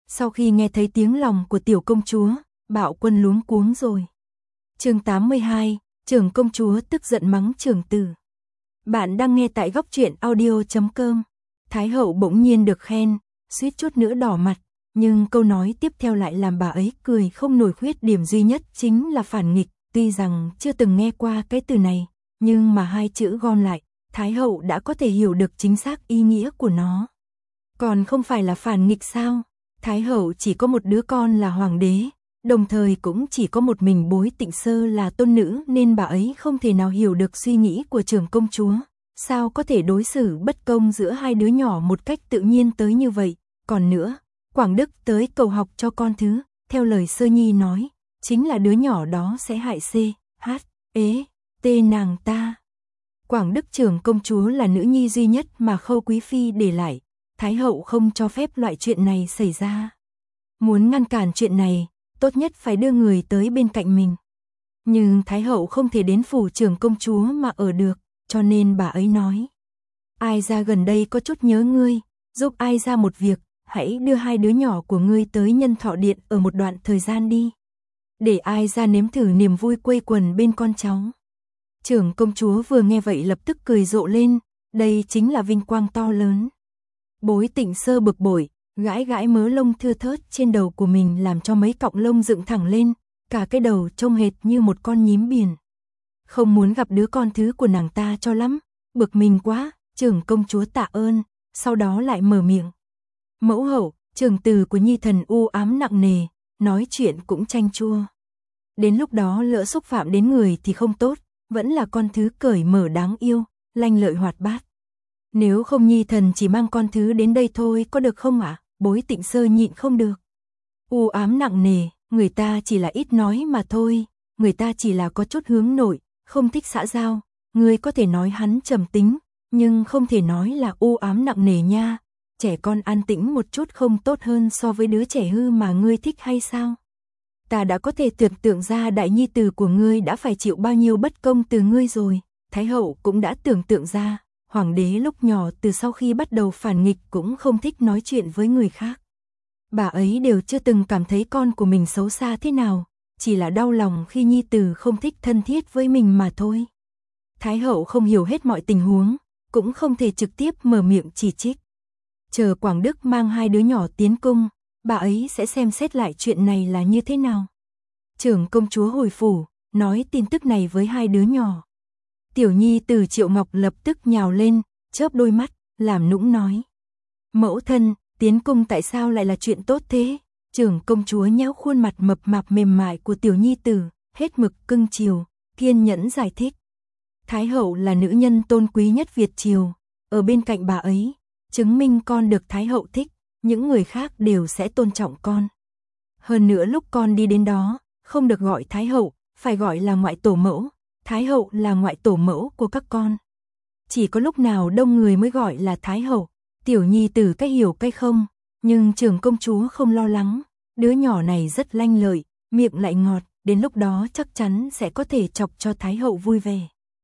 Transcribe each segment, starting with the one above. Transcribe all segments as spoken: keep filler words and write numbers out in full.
Sau khi nghe thấy tiếng lòng của tiểu công chúa, Bạo Quân luống cuống rồi. Chương tám mươi hai, trưởng công chúa tức giận mắng trưởng tử. Bạn đang nghe tại góc truyện audio chấm com. Thái hậu bỗng nhiên được khen, suýt chút nữa đỏ mặt, nhưng câu nói tiếp theo lại làm bà ấy cười không nổi. Khuyết điểm duy nhất chính là phản nghịch, tuy rằng chưa từng nghe qua cái từ này, nhưng mà hai chữ gom lại, Thái hậu đã có thể hiểu được chính xác ý nghĩa của nó. Còn không phải là phản nghịch sao? Thái hậu chỉ có một đứa con là hoàng đế, đồng thời cũng chỉ có một mình Bối Tịnh Sơ là tôn nữ, nên bà ấy không thể nào hiểu được suy nghĩ của trưởng công chúa. Sao có thể đối xử bất công giữa hai đứa nhỏ một cách tự nhiên tới như vậy? Còn nữa, Quảng Đức tới cầu học cho con thứ, theo lời Sơ Nhi nói, chính là đứa nhỏ đó sẽ hại C, H, ế, T nàng ta. Quảng Đức trưởng công chúa là nữ nhi duy nhất mà Khâu Quý Phi để lại, Thái hậu không cho phép loại chuyện này xảy ra. Muốn ngăn cản chuyện này, tốt nhất phải đưa người tới bên cạnh mình. Nhưng Thái hậu không thể đến phủ trưởng công chúa mà ở được, cho nên bà ấy nói: Ai ra gần đây có chút nhớ ngươi, giúp ai ra một việc, hãy đưa hai đứa nhỏ của ngươi tới Nhân Thọ Điện ở một đoạn thời gian đi. Để ai ra nếm thử niềm vui quây quần bên con cháu. Trưởng công chúa vừa nghe vậy lập tức cười rộ lên, đây chính là vinh quang to lớn. Bối Tịnh Sơ bực bội, gãi gãi mớ lông thưa thớt trên đầu của mình làm cho mấy cọng lông dựng thẳng lên, cả cái đầu trông hệt như một con nhím biển. Không muốn gặp đứa con thứ của nàng ta cho lắm, bực mình quá, trưởng công chúa tạ ơn, sau đó lại mở miệng. Mẫu hậu, trưởng tử của nhi thần u ám nặng nề, nói chuyện cũng chanh chua. Đến lúc đó lỡ xúc phạm đến người thì không tốt, vẫn là con thứ cởi mở đáng yêu, lanh lợi hoạt bát. Nếu không nhi thần chỉ mang con thứ đến đây thôi có được không ạ? À? Bối Tịnh Sơ nhịn không được. U ám nặng nề, người ta chỉ là ít nói mà thôi, người ta chỉ là có chút hướng nội, không thích xã giao, người có thể nói hắn trầm tính, nhưng không thể nói là u ám nặng nề nha. Trẻ con an tĩnh một chút không tốt hơn so với đứa trẻ hư mà ngươi thích hay sao? Ta đã có thể tưởng tượng ra đại nhi tử của ngươi đã phải chịu bao nhiêu bất công từ ngươi rồi. Thái hậu cũng đã tưởng tượng ra, hoàng đế lúc nhỏ từ sau khi bắt đầu phản nghịch cũng không thích nói chuyện với người khác. Bà ấy đều chưa từng cảm thấy con của mình xấu xa thế nào, chỉ là đau lòng khi nhi tử không thích thân thiết với mình mà thôi. Thái hậu không hiểu hết mọi tình huống, cũng không thể trực tiếp mở miệng chỉ trích. Chờ Quảng Đức mang hai đứa nhỏ tiến cung, bà ấy sẽ xem xét lại chuyện này là như thế nào. Trưởng công chúa hồi phủ, nói tin tức này với hai đứa nhỏ. Tiểu nhi từ Triệu Ngọc lập tức nhào lên, chớp đôi mắt, làm nũng nói. Mẫu thân, tiến cung tại sao lại là chuyện tốt thế? Trưởng công chúa nhéo khuôn mặt mập mạp mềm mại của tiểu nhi tử, hết mực cưng chiều, kiên nhẫn giải thích. Thái hậu là nữ nhân tôn quý nhất Việt triều, ở bên cạnh bà ấy, chứng minh con được Thái hậu thích, những người khác đều sẽ tôn trọng con. Hơn nữa lúc con đi đến đó, không được gọi Thái hậu, phải gọi là ngoại tổ mẫu, Thái hậu là ngoại tổ mẫu của các con. Chỉ có lúc nào đông người mới gọi là Thái hậu, tiểu nhi tử cách hiểu cách không, nhưng trưởng công chúa không lo lắng, đứa nhỏ này rất lanh lợi, miệng lại ngọt, đến lúc đó chắc chắn sẽ có thể chọc cho Thái hậu vui vẻ.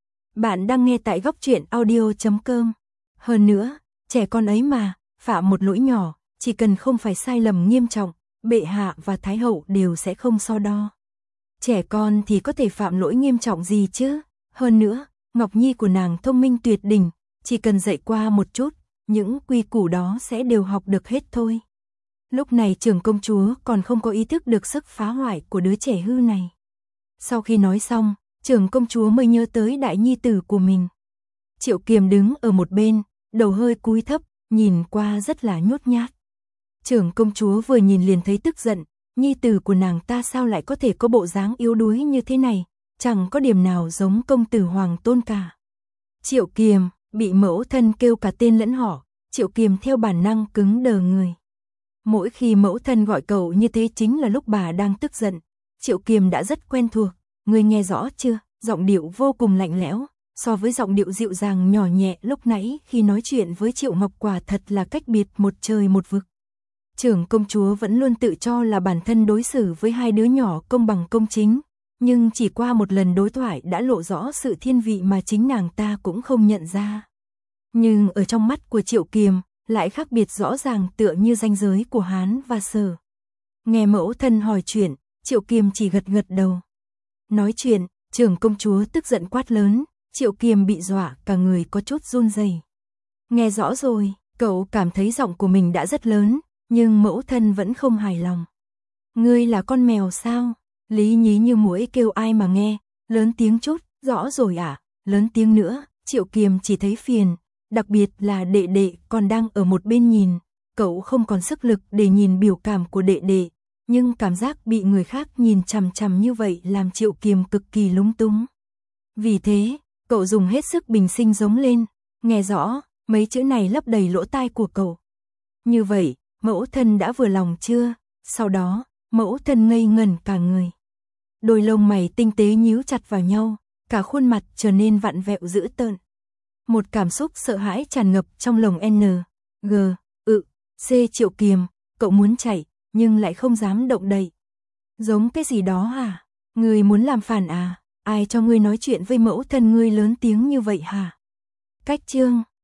Bạn đang nghe tại góc truyện audio chấm com. Hơn nữa, trẻ con ấy mà, phạm một lỗi nhỏ, chỉ cần không phải sai lầm nghiêm trọng, bệ hạ và Thái hậu đều sẽ không so đo. Trẻ con thì có thể phạm lỗi nghiêm trọng gì chứ? Hơn nữa, Ngọc Nhi của nàng thông minh tuyệt đỉnh, chỉ cần dạy qua một chút, những quy củ đó sẽ đều học được hết thôi. Lúc này trưởng công chúa còn không có ý thức được sức phá hoại của đứa trẻ hư này. Sau khi nói xong, trưởng công chúa mới nhớ tới đại nhi tử của mình. Triệu Kiềm đứng ở một bên, đầu hơi cúi thấp, nhìn qua rất là nhút nhát. Trưởng công chúa vừa nhìn liền thấy tức giận, nhi tử của nàng ta sao lại có thể có bộ dáng yếu đuối như thế này, chẳng có điểm nào giống công tử hoàng tôn cả. Triệu Kiềm, bị mẫu thân kêu cả tên lẫn họ, Triệu Kiềm theo bản năng cứng đờ người. Mỗi khi mẫu thân gọi cậu như thế chính là lúc bà đang tức giận, Triệu Kiềm đã rất quen thuộc, ngươi nghe rõ chưa, giọng điệu vô cùng lạnh lẽo, so với giọng điệu dịu dàng nhỏ nhẹ lúc nãy khi nói chuyện với Triệu Ngọc quả thật là cách biệt một trời một vực. Trưởng công chúa vẫn luôn tự cho là bản thân đối xử với hai đứa nhỏ công bằng công chính, nhưng chỉ qua một lần đối thoại đã lộ rõ sự thiên vị mà chính nàng ta cũng không nhận ra. Nhưng ở trong mắt của Triệu Kiềm, lại khác biệt rõ ràng tựa như ranh giới của Hán và Sở. Nghe mẫu thân hỏi chuyện, Triệu Kiêm chỉ gật gật đầu. Nói chuyện, trưởng công chúa tức giận quát lớn, Triệu Kiêm bị dọa cả người có chút run rẩy. Nghe rõ rồi, cậu cảm thấy giọng của mình đã rất lớn, nhưng mẫu thân vẫn không hài lòng. Ngươi là con mèo sao? Lý Nhí như muỗi kêu ai mà nghe, lớn tiếng chút, rõ rồi à, lớn tiếng nữa, Triệu Kiêm chỉ thấy phiền, đặc biệt là đệ đệ còn đang ở một bên nhìn, cậu không còn sức lực để nhìn biểu cảm của đệ đệ, nhưng cảm giác bị người khác nhìn chằm chằm như vậy làm Triệu Kiêm cực kỳ lúng túng. Vì thế, cậu dùng hết sức bình sinh giống lên, nghe rõ, mấy chữ này lấp đầy lỗ tai của cậu. Như vậy, mẫu thân đã vừa lòng chưa? Sau đó, mẫu thân ngây ngẩn cả người. Đôi lông mày tinh tế nhíu chặt vào nhau, cả khuôn mặt trở nên vặn vẹo dữ tợn. Một cảm xúc sợ hãi tràn ngập trong lòng N, G, ự, C. Triệu Kiêm, cậu muốn chạy, nhưng lại không dám động đậy. Giống cái gì đó hả? Ngươi muốn làm phản à? Ai cho ngươi nói chuyện với mẫu thân ngươi lớn tiếng như vậy hả? Cách chương